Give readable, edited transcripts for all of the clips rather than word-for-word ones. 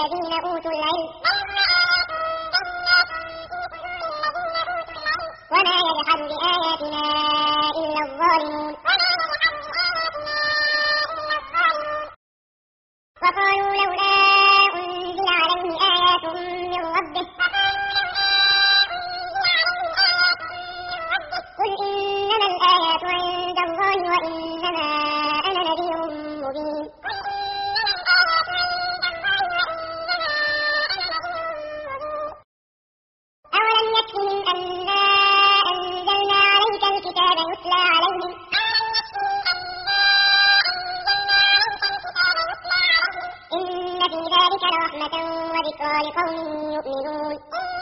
الذين أوتوا العلم وما يجحد بآياتنا إلا الظالمون وقالوا لولا أنزل عليه آيات من ربه قل إنما الآيات عند الله وإنما أنا نذير مبين أولم يكفهم أنا أنزلنا عليك الكتاب يتلى عليهم إن في ذلك لرحمة وذكرى لقوم يؤمنون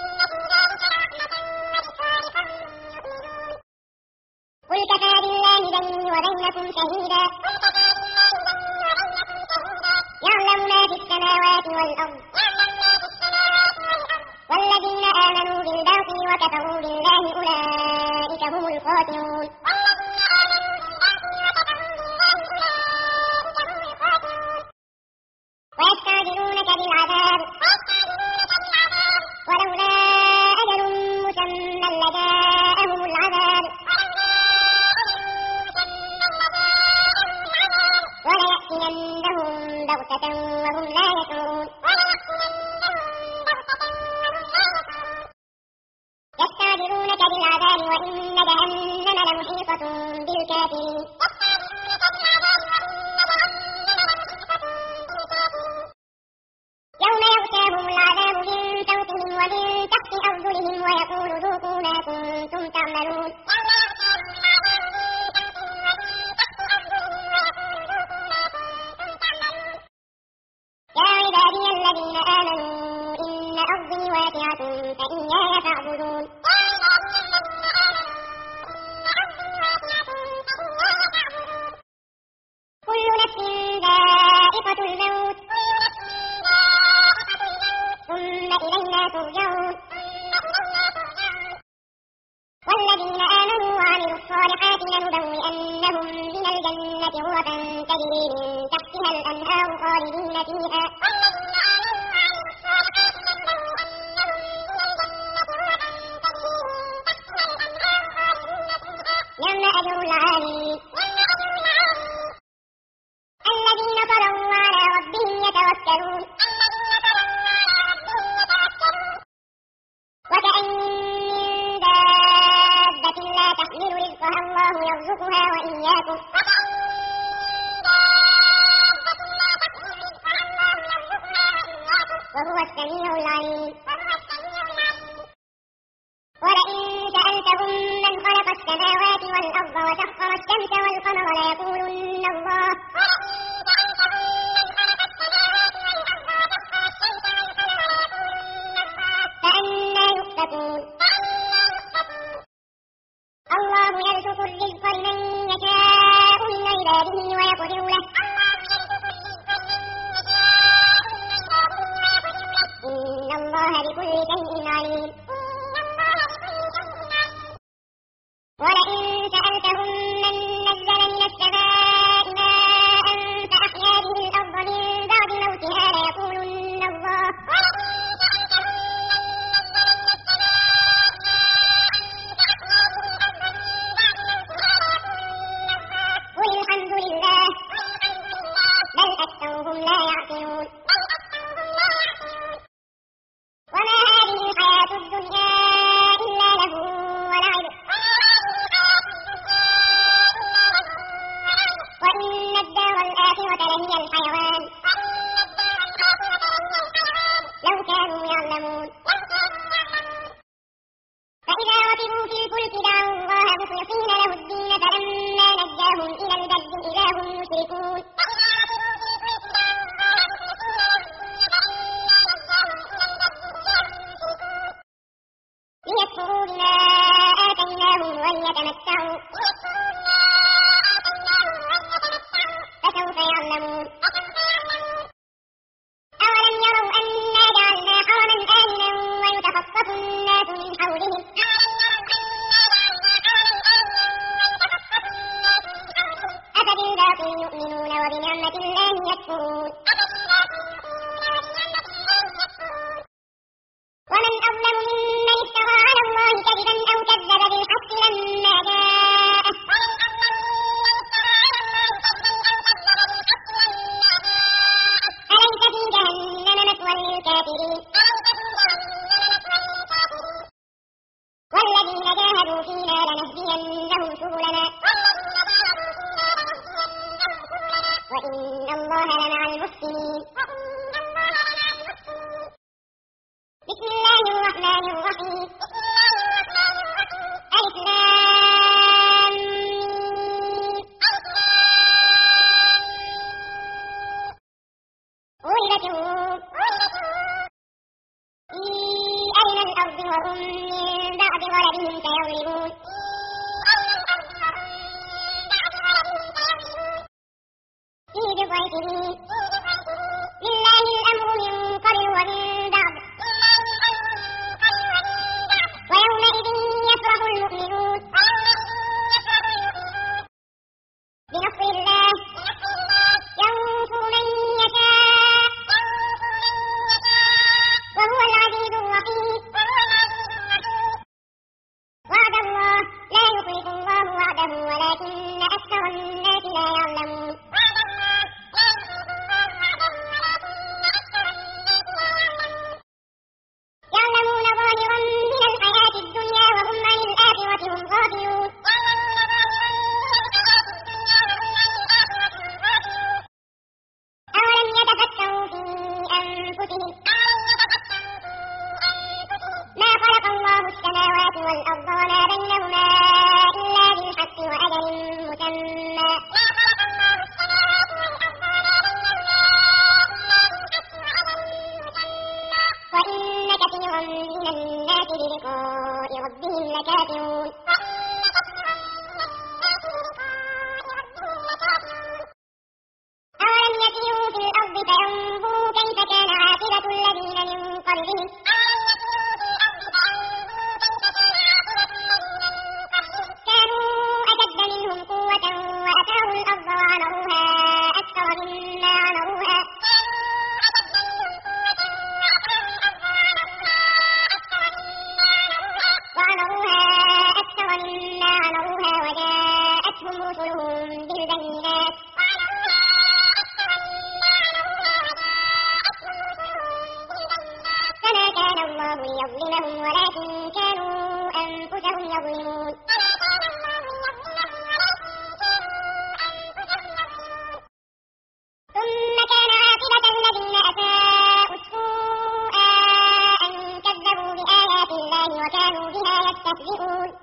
قل كفى بالله بيني وبينكم شهيدا يعلم ما في السماوات والأرض والذين آمنوا بالباطل وكفروا بالله أولئك هم الخاسرون ويستعجلونك بالعذاب ولولا أجل مسمى لجاءهم العذاب وليأتينهم بغتة وهم لا يشعرون يستعجلونك بالعذاب وإن جهنم لمحيطة بالكافرين يوم يغشاهم العذاب من فوقهم ومن تحت أرجلهم ويقول ذوقوا ما كنتم تعملون يا عبادي الذين آمنوا إن أرضي واسعة فإياي فاعبدون كل نفس ذائقة الموت ثم إلينا ترجعون والذين آمنوا وعملوا الصالحات لنبوئنهم من الجنة غرفا تجري من تحتها الأنهار خالدين فيها نعم أجر العاملين الذين صبروا على ربهم يتوكلون وكأين من دابة لا تحمل رزقها الله يرزقها وإياكم وهو السميع العليم ولئن سألتهم من خلق السماوات والأرض وسخر الشمس والقمر ليقولن الله فأنى يؤفكون الله يرزق الرزق لمن يشاء من عباده ويقدر له إن الله بكل شيء عليم ولئن سألتهم من نزل من السماء ماء فأحيا به الأرض من بعد موتها ليقولن الله قل الحمد لله بل أكثرهم لا يعقلون وما هذه الحياة الدنيا إلا لهو ولعب وإن الدار الآخرة لهي الحيوان لو كانوا يعلمون فإذا ركبوا في الفلك دعوا الله مخلصين له الدين فلما نجاهم إلى البر إذا هم يشركون ليكفروا بما آتيناهم وليتمتعوا فسوف يعلمون أولم يروا أنا جعلنا حرما آمنا ويتخطف الناس من حولهم أفبالباطل يؤمنون وهم من بعد غلبهم سيغلبون في بضع سنين لله الأمر من قبل ومن بعد ويومئذ يفرح المؤمنون بنصر الله ينصر من يشاء وهو العزيز الرحيم وعد الله لا يخلف الله وعده ولكن أكثر الناس لا يعلمون يعلمون ظاهرا من الحياة الدنيا وهم عن الآخرة هم غافلون أولم يتفكروا في أنفسهم ما خلق الله السماوات والأرض وما بينهما إلا بالحق وأجل مسمى وإن كثيرا من الناس بلقاء ربهم لكافرون أولم يسيروا في الأرض فينظروا كيف كان عاقبة الذين من قبلهم كانوا أشد منهم قوة وأثاروا الأرض وعمروها أكثر مما عمروها وجاءتهم رسلهم بالبينات فما كان الله ليظلمهم ولكن كانوا أنفسهم يظلمون ثم كان عاقبة الذين أساءوا السوء أن كذبوا بآيات الله وكانوا بها يستهزئون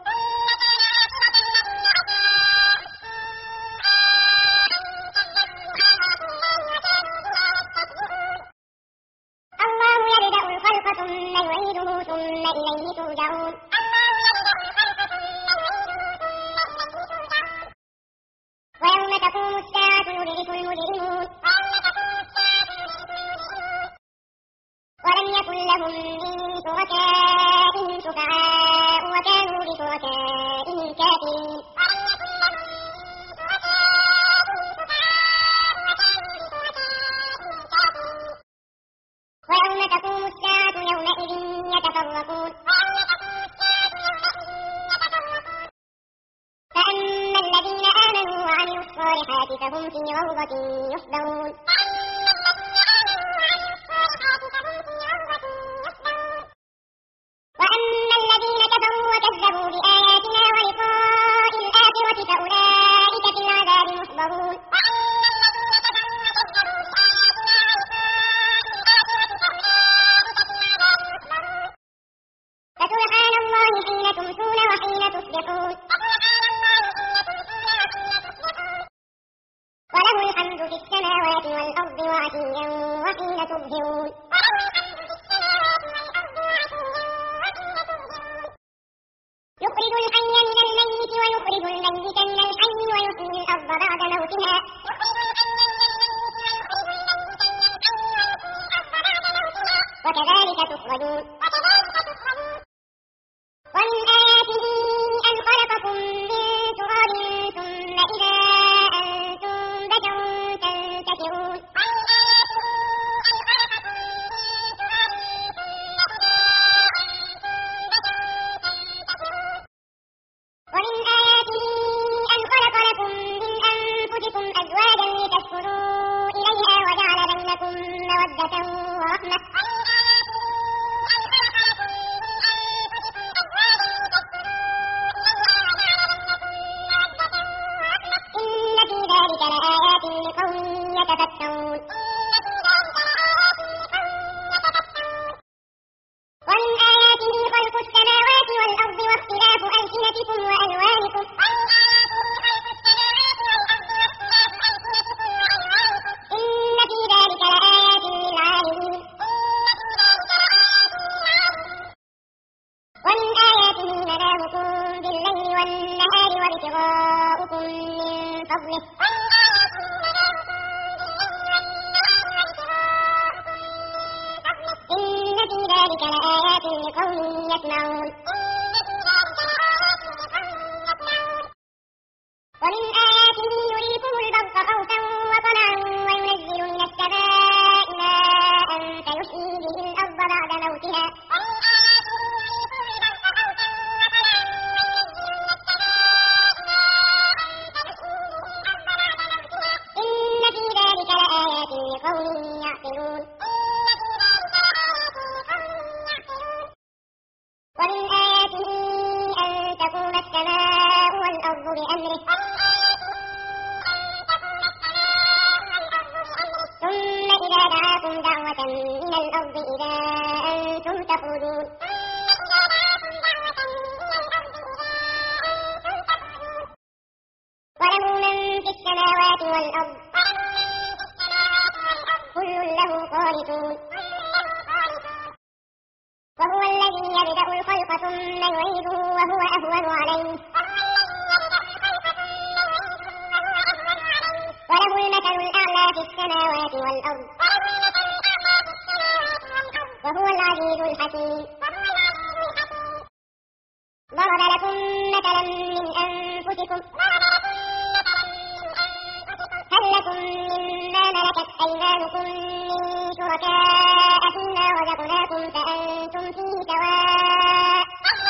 الله يبدأ الخلق ثم يعيده ثم إليه ترجعون ويوم تقوم الساعة يبلس المجرمون ولم يكن لهم من شركائهم شفعاء وكانوا بشركائهم كافرين ويوم تقوم الساعة يومئذ يتفرقون فأما الذين آمنوا وعملوا الصالحات فهم في روضة يحبرون وأما الذين كفروا وكذبوا بآياتنا ولقاء الآخرة فأولئك في العذاب محضرون فسبحان الله حين تمسون وحين تصبحون وله الحمد في السماوات والأرض وعشيا وحين تظهرون يخرج الحي من الميت ويخرج الميت من الحي ويحيي الأرض بعد موتها وكذلك تخرجون ومن آياته أن خلقكم من تراب ثم إذا أنتم بشر تنتشرون ومن آياته أن خلق لكم من أنفسكم أزواجا لتسكنوا إليها وجعل بينكم مودة ورحمة ابتغاؤكم من فضله إن في ذلك لآيات لقوم يسمعون ومن آياته يريكم البرق خوفا وطمعا وينزل من السماء ماء فيحيي به الأرض بعد موتها إن في ذلك لآيات لقوم يعقلون ومن آياته أن تقوم السماء والأرض بأمره ثم إذا دعاكم دعوة من الأرض إذا أنتم تخرجون وله من في السماوات والأرض كل له قانتون وهو الذي يبدأ الخلق ثم يعيده وهو أهون عليه وله المثل الأعلى في السماوات والأرض وهو العزيز الحكيم ضرب لكم مثلا من أنفسكم هل لكم مما ملكت أيمانكم من شركاء فيما رزقناكم فأنتم فيه سواء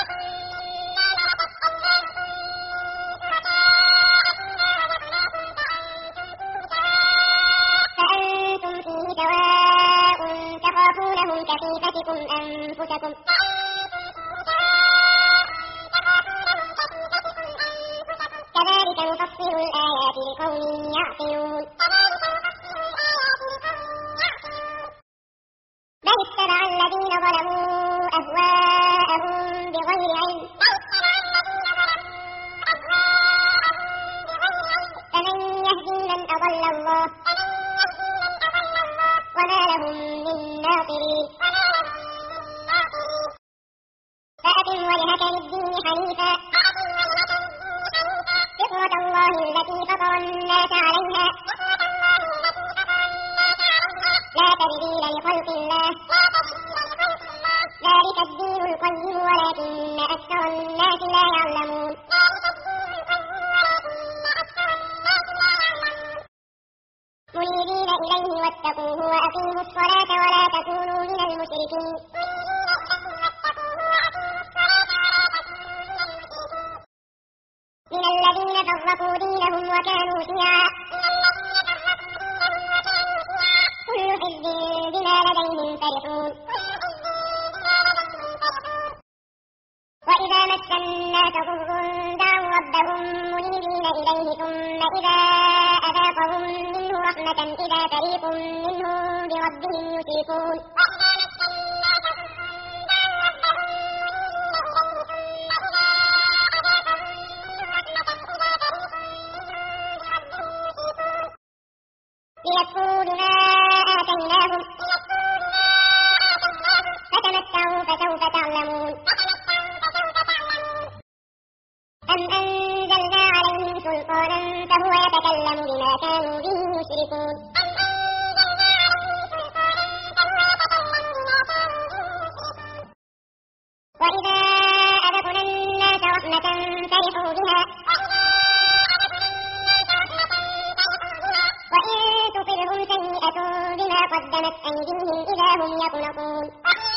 تخافونهم كخيفتكم أنفسكم كذلك نفصل الآيات لقوم يعقلون بل اتبع الذين ظلموا أهواءهم بغير علم فمن يهدي من أضل الله وما لهم من ناصرين فأقم وجهك للدين حنيفا فطرة الله التي فطر الناس عليها لا تبديل لخلق الله ذلك الدين القيم ولكن أكثر الناس لا يعلمون منيبين إليه واتقوه وأقيموا الصلاة ولا تكونوا من المشركين من الذين فرقوا دينهم وكانوا شيعا كل حزب بما لديهم فرحون وإذا مس الناس ضر دعوا ربهم منيبين إليه ثم إذا أذاقهم منه رحمة إذا فريق منهم بربهم يشركون ليكفروا بما آتيناهم فتمتعوا فسوف تعلمون أم أنزلنا عليهم سلطانا فهو يتكلم بما كانوا به يشركون وإذا أذقنا الناس رحمة فرحوا بها وإن تصبهم سيئة بما قدمت أيديهم إذا هم يقنطون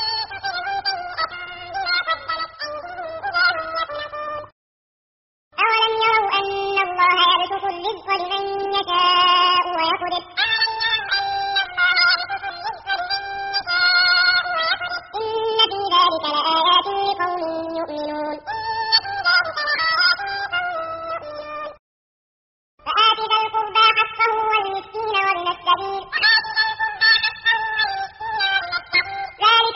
أولم يروا أن الله يبسط الرزق لمن يشاء ويقدر إن في ذلك لآيات لقوم يؤمنون فآت ذا القربى حقه والمسكين وابن السبيل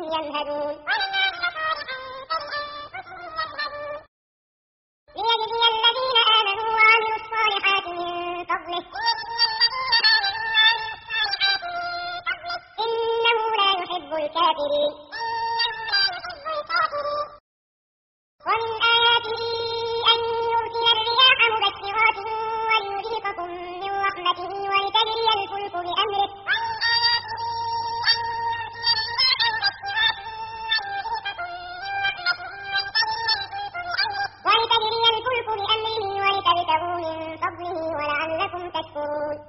يمهدون ليجزي الذين آمنوا وعملوا الصالحات من فضله إنه لا يحب الكافرين ومن آياته أن يرسل الرياح مبشرات وليذيقكم من رحمته ولتجري الفلك بأمره ولتبتغوا من فضله ولعلكم تشكرون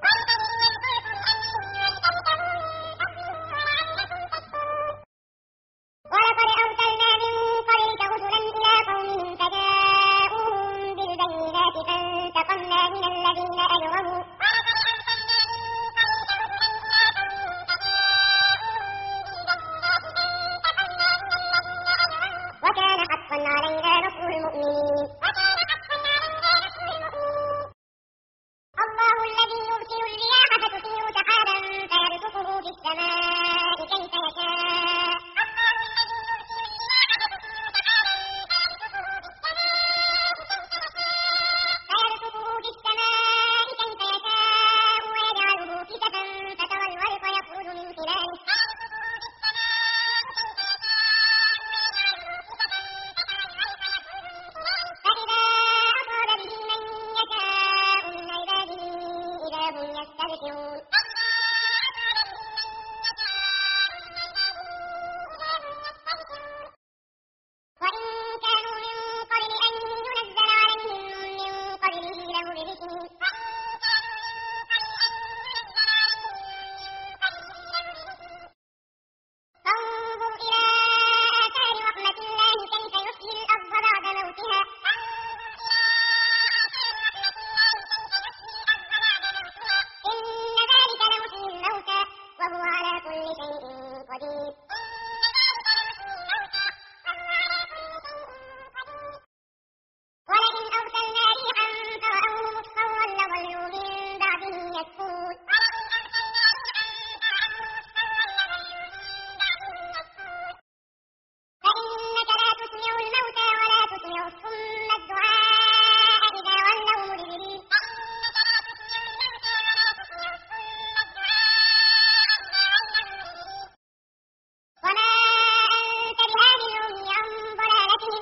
ولقد أرسلنا من قبلك رسلا إلى قومهم فجاءوهم بالبينات فانتقمنا من الذين أجرموا وكان حقا علينا نصر المؤمنين الله الذي يرسل الرياح فتثير سحابا فيبسطه في السماء كيف يشاء ويجعله كسفا فترى الورق يخرج من خلاله فإذا أصاب به من يشاء من عباده إذا هم يستبشرون وإن كانوا من قبل أن ينزل عليهم من قبله لمبلسين فانظر إلى آثار رحمة الله كيف يحيي الأرض بعد موتها إن ذلك لمحيي الموتى وهو على كل شيء قدير ولئن أرسلنا ريحا فرأوه مصفرا لظلوا من بعده يكفرون فإنك لا تسمع الموتى ولا تسمع الصم الدعاء إذا ولوا مدبرين وما أنت بهاد العمي عن ضلالتهم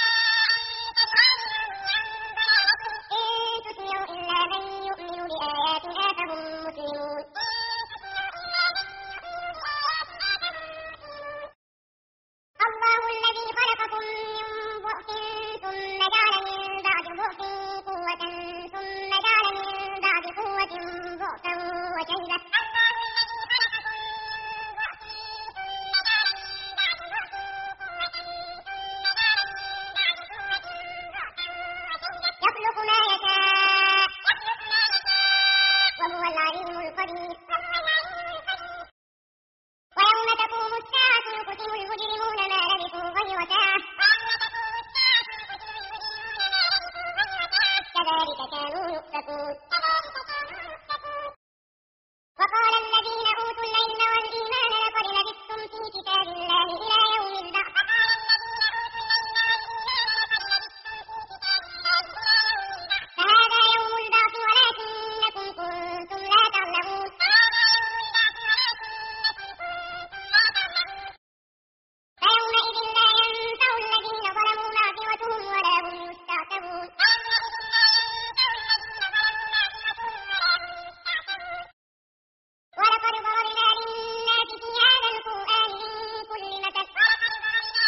إن تسمع إلا من يؤمن بآياتنا فهم مسلمون الله الذي خلقكم من ضعف ثم جعل من بعد ضعف قوة ثم جعل من بعد قوة ضعفا وشيبة يخلق ما يشاء وهو العليم القدير ويوم تقوم الساعة يقسم المجرمون ما لبثوا غير ساعة كذلك كانوا يؤفكون وقال الذين أوتوا العلم والإيمان لقد لبثتم في كتاب الله إلى يوم البعث فهذا يوم البعث ولكنكم كنتم لا تعلمون فيومئذ لا ينفع الذين ظلموا معذرتهم ولا هم يستعتبون ولقد ضربنا للناس في هذا القرآن من كل مثل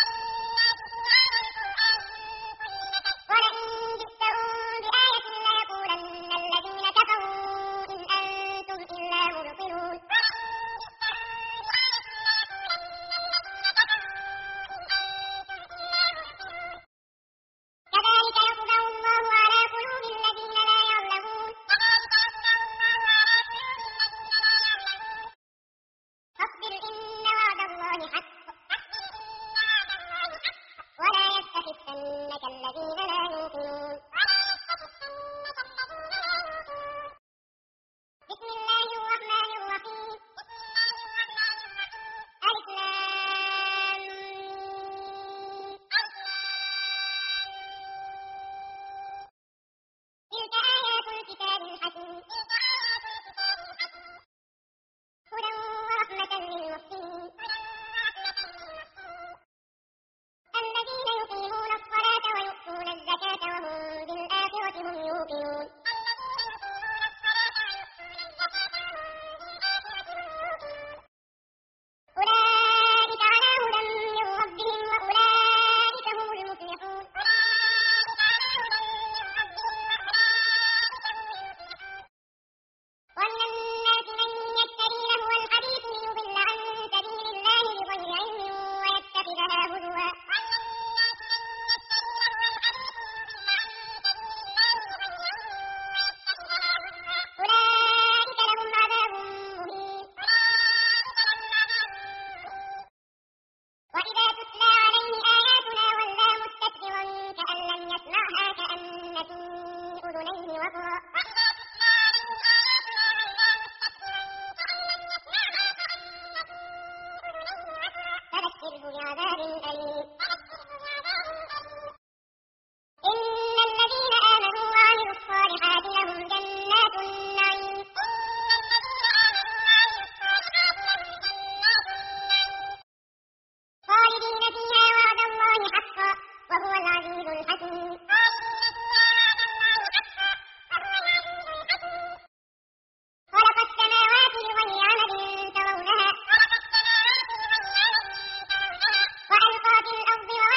بعذاب أليم. إن الذين آمنوا وعملوا الصالحات لهم جنات النعيم. خالدين فيها وعد الله حقا وهو العزيز الحكيم. خلق السماوات بغير عمد ترونها وألقى في الأرض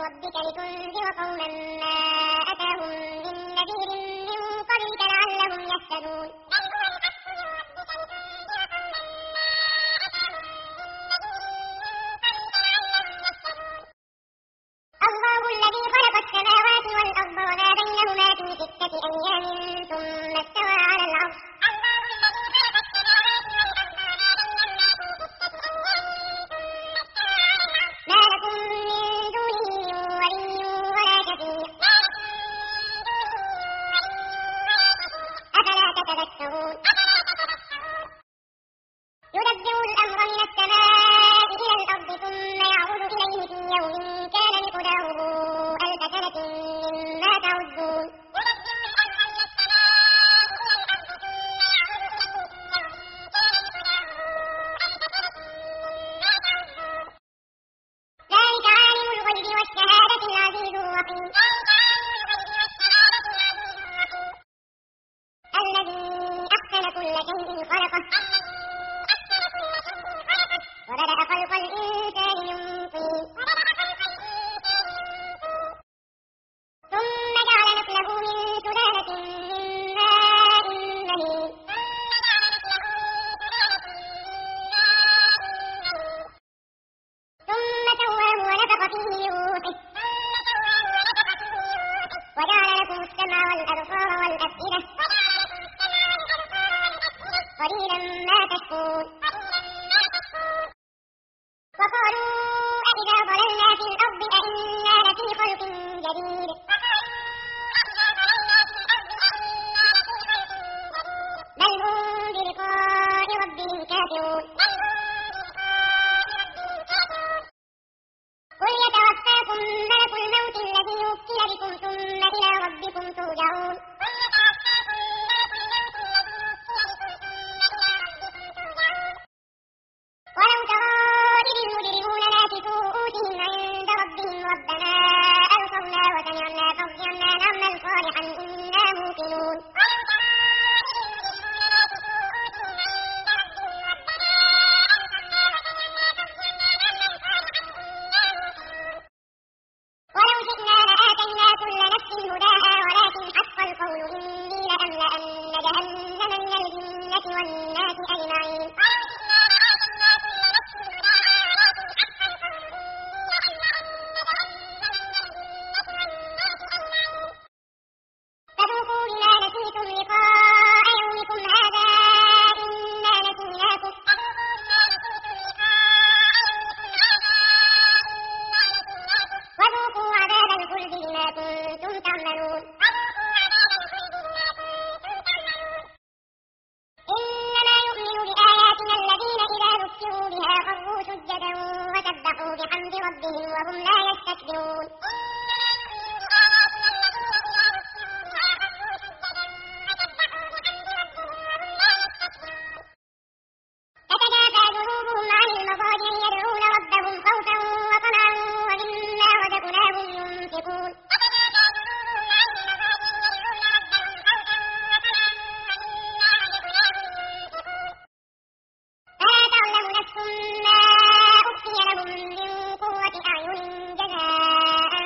ربك لتنذر قوما ما أتاهم من نذير من قبلك لعلهم يهتدون الله الذي خلق السماوات والأرض وما بينهما في 6 أيام ثم استوى على العرش ما لكم من دونه من ولي ولا شفيع أفلا تتذكرون يدبر الأمر من السماء إلى الأرض ثم يعرض إليه في يوم كان مقداره 1000 سنة مما تعدون ذلك عالم الغيب والشهادة العزيز الرحيم الذي أحسن كل شيء خلقه وبدأ خلق الإنسان من طين ثم جعل نسله من سلالة من ماء مهين ثم سواه ونفخ فيه من روحه وجعل لكم السمع والأبصار والأفئدة قليلا ما تشكرون وقالوا أإذا ضللنا في الأرض أإنا لفي خلق جديد بل هم بلقاء ربهم كافرون قل يتوفاكم ملك الموت الذي وكل بكم ثم إلى ربكم ترجعون ولو ترى إذ المجرمون ناكسوا رؤوسهم عند ربهم ربنا أبصرنا وسمعنا فارجعنا نعمل صالحا إنا موقنون ولو شئنا لآتينا كل نفس هداها ولكن حق القول إني لأملأن جهنم من الجنة والناس أجمعين فذوقوا بما نسيتم لقاء يومكم هذا إنا نسيناكم وذوقوا عذاب الخلد بما كنتم تعملون إنما يؤمن بآياتنا الذين إذا ذكروا بها خروا سجدا وسبحوا بحمد ربهم وهم لا يستكبرون تتجافى جنوبهم عن المضاجع يدعون ربهم خوفا وطمعا ومما رزقناهم ينفقون فلا تعلم نفس ما أخفي لهم من قرة أعين جزاء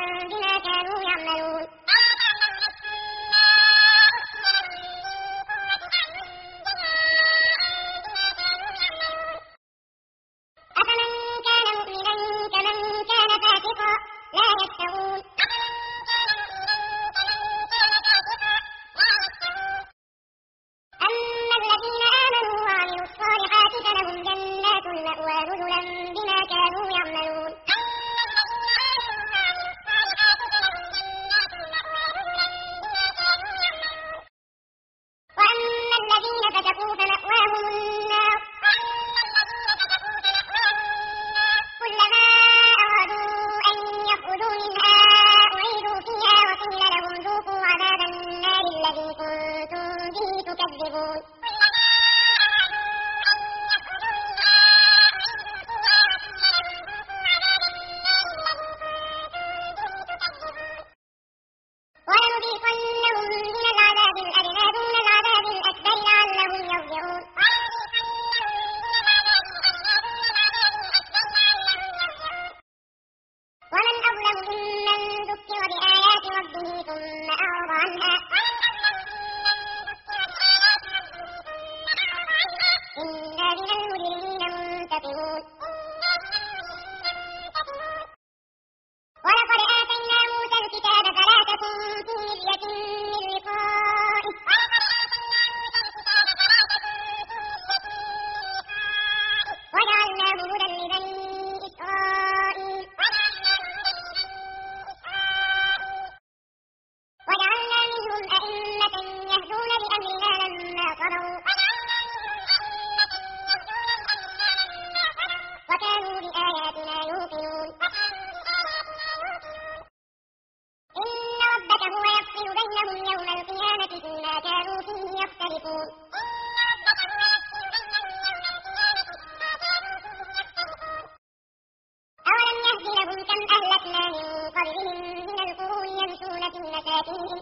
مساكنهم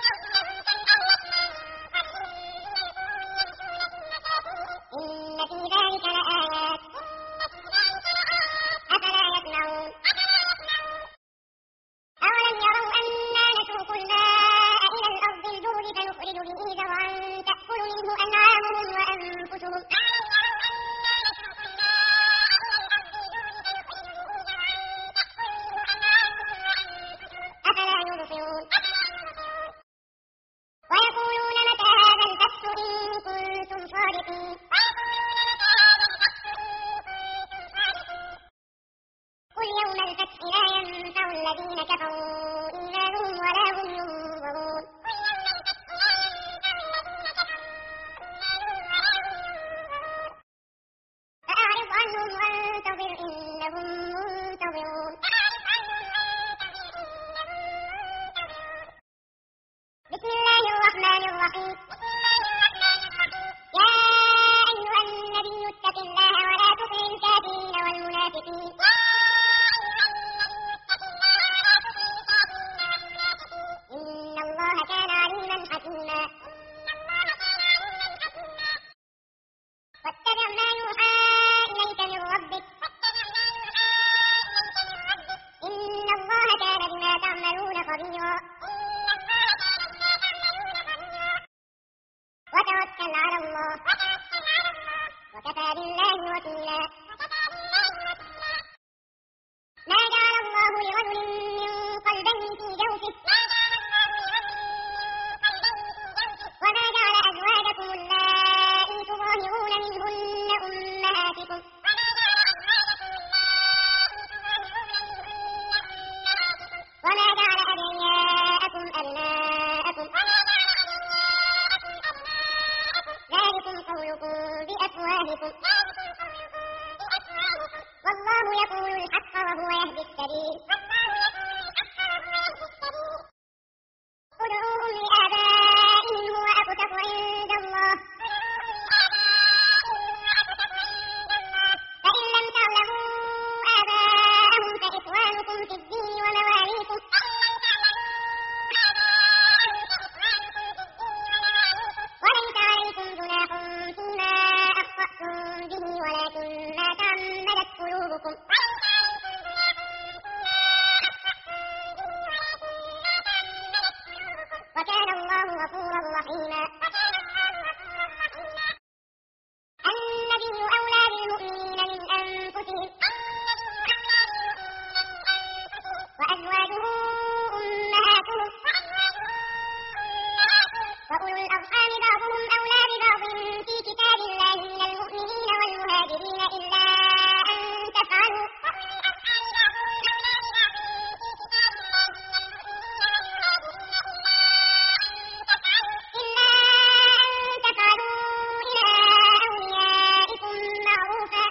إن في ذلك لآيات أفلا يسمعون أولم يروا أنا نسوق الماء إلى الأرض الجرز فنخرج به زرعا تأكل منه أنعامهم وأنفسهم أفلا يبصرون ويقولون متى هذا الفتح إن كنتم صادقين قل يوم الفتح لا ينفع الذين كفروا إيمانهم ولا هم ينظرون فأعرض عنهم وانتظر إنهم منتظرون بسم الله الرحمن الرحيم يا أيها النبي اتق الله ولا تطع الكافرين والمنافقين إن الله كان عليما حكيما واتبع ما يوحى إليك من ربك إن الله كان بما تعملون خبيرا وتوكل على الله وكفى بالله وكيلا ما جعل الله لرجل من قلبين في جوفه وما جعل أزواجكم اللائي تظاهرون منهن أمهاتكم وما جعل أدعياءكم أبناءكم ذلكم قولكم بأفواهكم والله يقول الحق وهو يهدي السبيل ادعوهم لآبائهم هو أقسط عند الله فإن لم تعلموا آباءهم فإخوانكم في الدين ومواليكم وليس عليكم جناح فيما أخطأتم به ولكن ما تعمدت قلوبكم وكان الله غفورا رحيما النبي أولى بالمؤمنين من أنفسهم وأزواجه أمهاتهم وأولو الأرحام بعضهم أولى ببعض في كتاب الله من المؤمنين والمهاجرين إلا أن تفعلوا إلى أوليائكم معروفا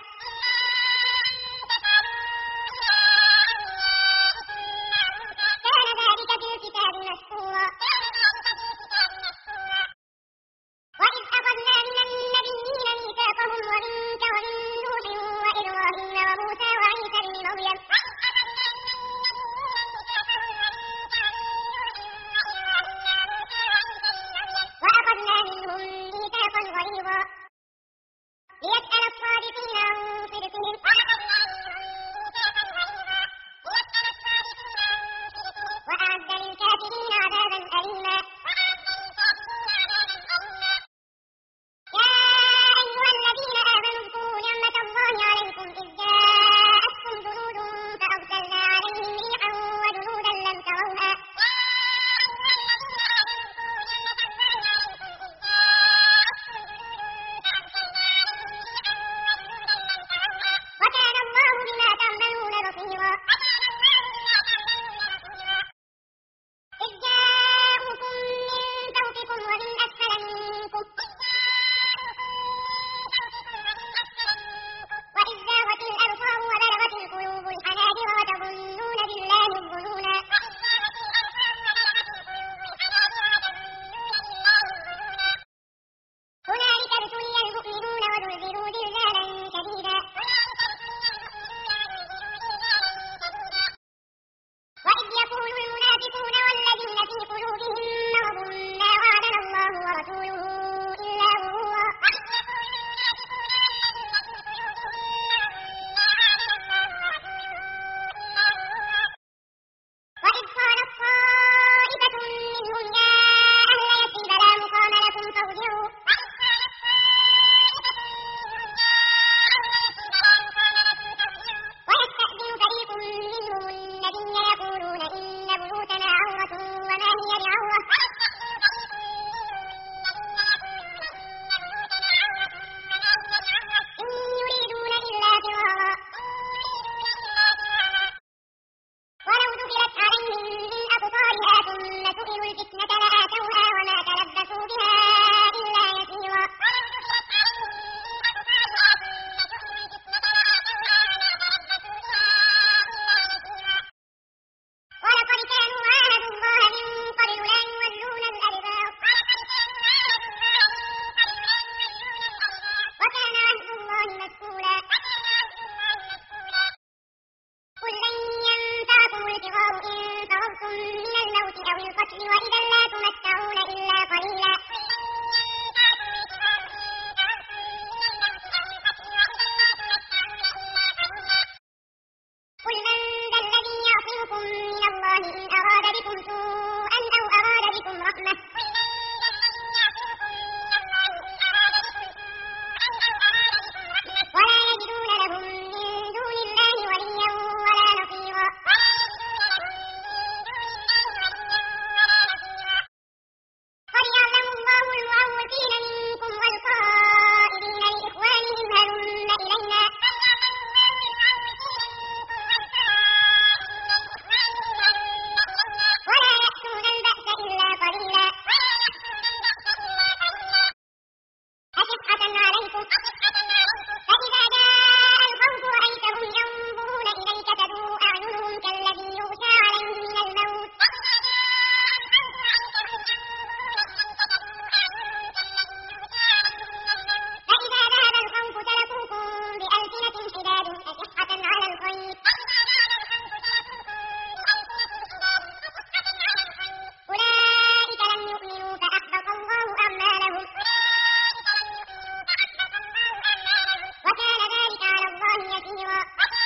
كان ذلك في الكتاب مسطورا وإذ أخذنا من النبيين ميثاقهم ومنك ومن نوح وإبراهيم وموسى وعيسى ابن مريم وأخذنا منهم ميثاقا غليظا ليسأل الصادقين عن صدقهم وأعد للكافرين عذابا أليما يا أيها الذين آمنوا اذكروا نعمة الله عليكم إذ جاءتكم جنود فأرسلنا عليهم ريحا وجنودا لم تروها وكان الله بما تعملون بصيرا إذ جاءوكم بالقتل وإذا لا تمتعون إلا قليلا. قل من ذا الذي يعصمكم من الله إن أراد بكم سوءا أو أراد بكم رحمة. ولا يجدون لهم من دون الله وليا ولا نصيرا. قد يعلم الله المعوقين منكم والقائلين لإخوانهم هلم إلينا. ولا يأتون البأس إلا قليلا. أشحة عليكم فإذا جاء الخوف رأيتهم ينظرون إليك تدور أعينهم كالذي يغشى عليه من الموت. فإذا ذهب الخوف تركوكم بألسنة حداد أشحة على الخير. أولئك لم يؤمنوا فأحبط الله أعمالهم. وكان ذلك على الله يسيرا.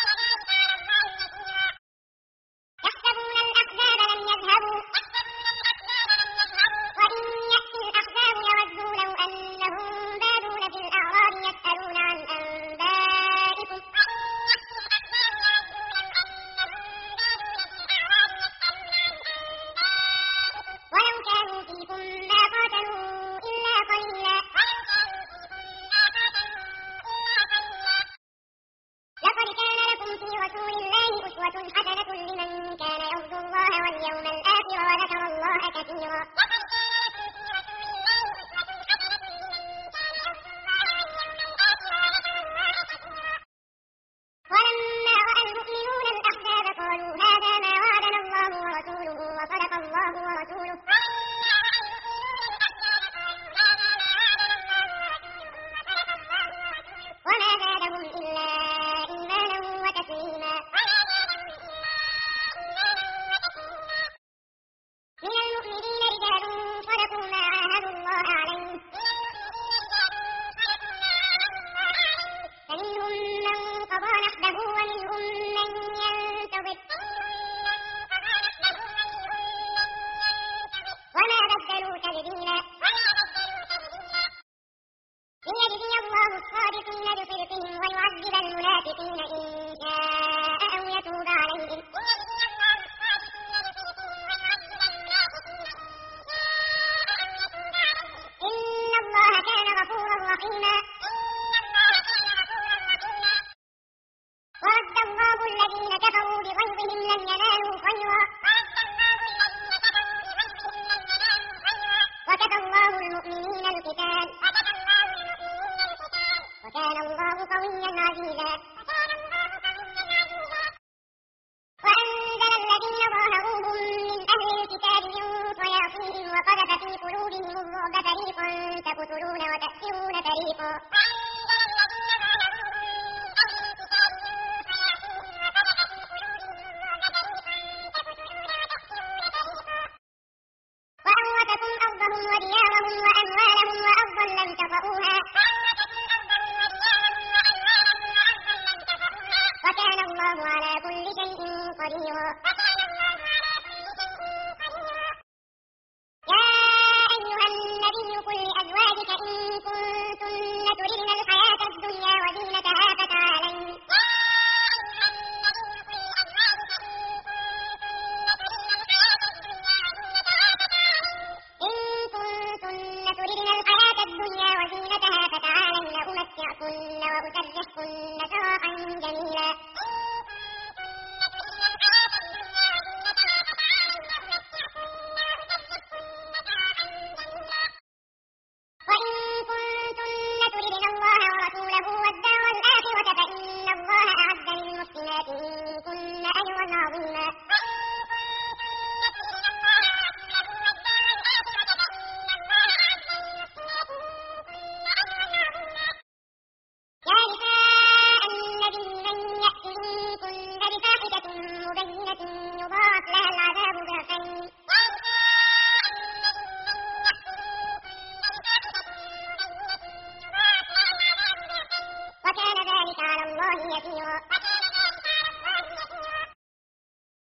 يحسبون الأحزاب لم يذهبوا وإن يأتي الأحزاب يودوا لو أنهم بادون في الأعراب يسألون عن أنبائكم. ولو كانوا فيكم ما قاتلوا إلا قليلا. لقد كان لكم في رسول الله أسوة حسنة لمن كان يرجو الله واليوم الآخر وذكر الله كثيرا. ولما رأى المؤمنون الأحزاب قالوا هذا ما وعدنا الله ورسوله وصدق الله ورسوله. وما زادهم إلا إيمانا وتسليما. من المؤمنين رجال صدقوا ما عاهدوا الله عليه. فمنهم من قضى نحبه ومنهم من ينتظر وما بدلوا تبديلا. ليجزي الله الصادقين بصدقهم ويعذب المنافقين إن شاء أو يتوب عليهم. إن الله كان غفورا رحيما. ورد الله الذين كفروا بغيظهم لم ينالوا خيرا وكفى الله المؤمنين القتال وكان الله قويا عزيزا. وأنزل الذين ظاهروهم من أهل الكتاب من صياصيهم وقذف في قلوبهم الرعب فريقا تقتلون وتأسرون فريقا. وأورثكم أرضهم وديارهم وأموالهم وأرضا لم تطئوها وكان الله على كل شيء قديرا. يا أيها النبي قل لأزواجك إن كنتن تردن الحياة الدنيا وزينتها فتعالين. أمتعكن وأسرحكن سراحا جميلا.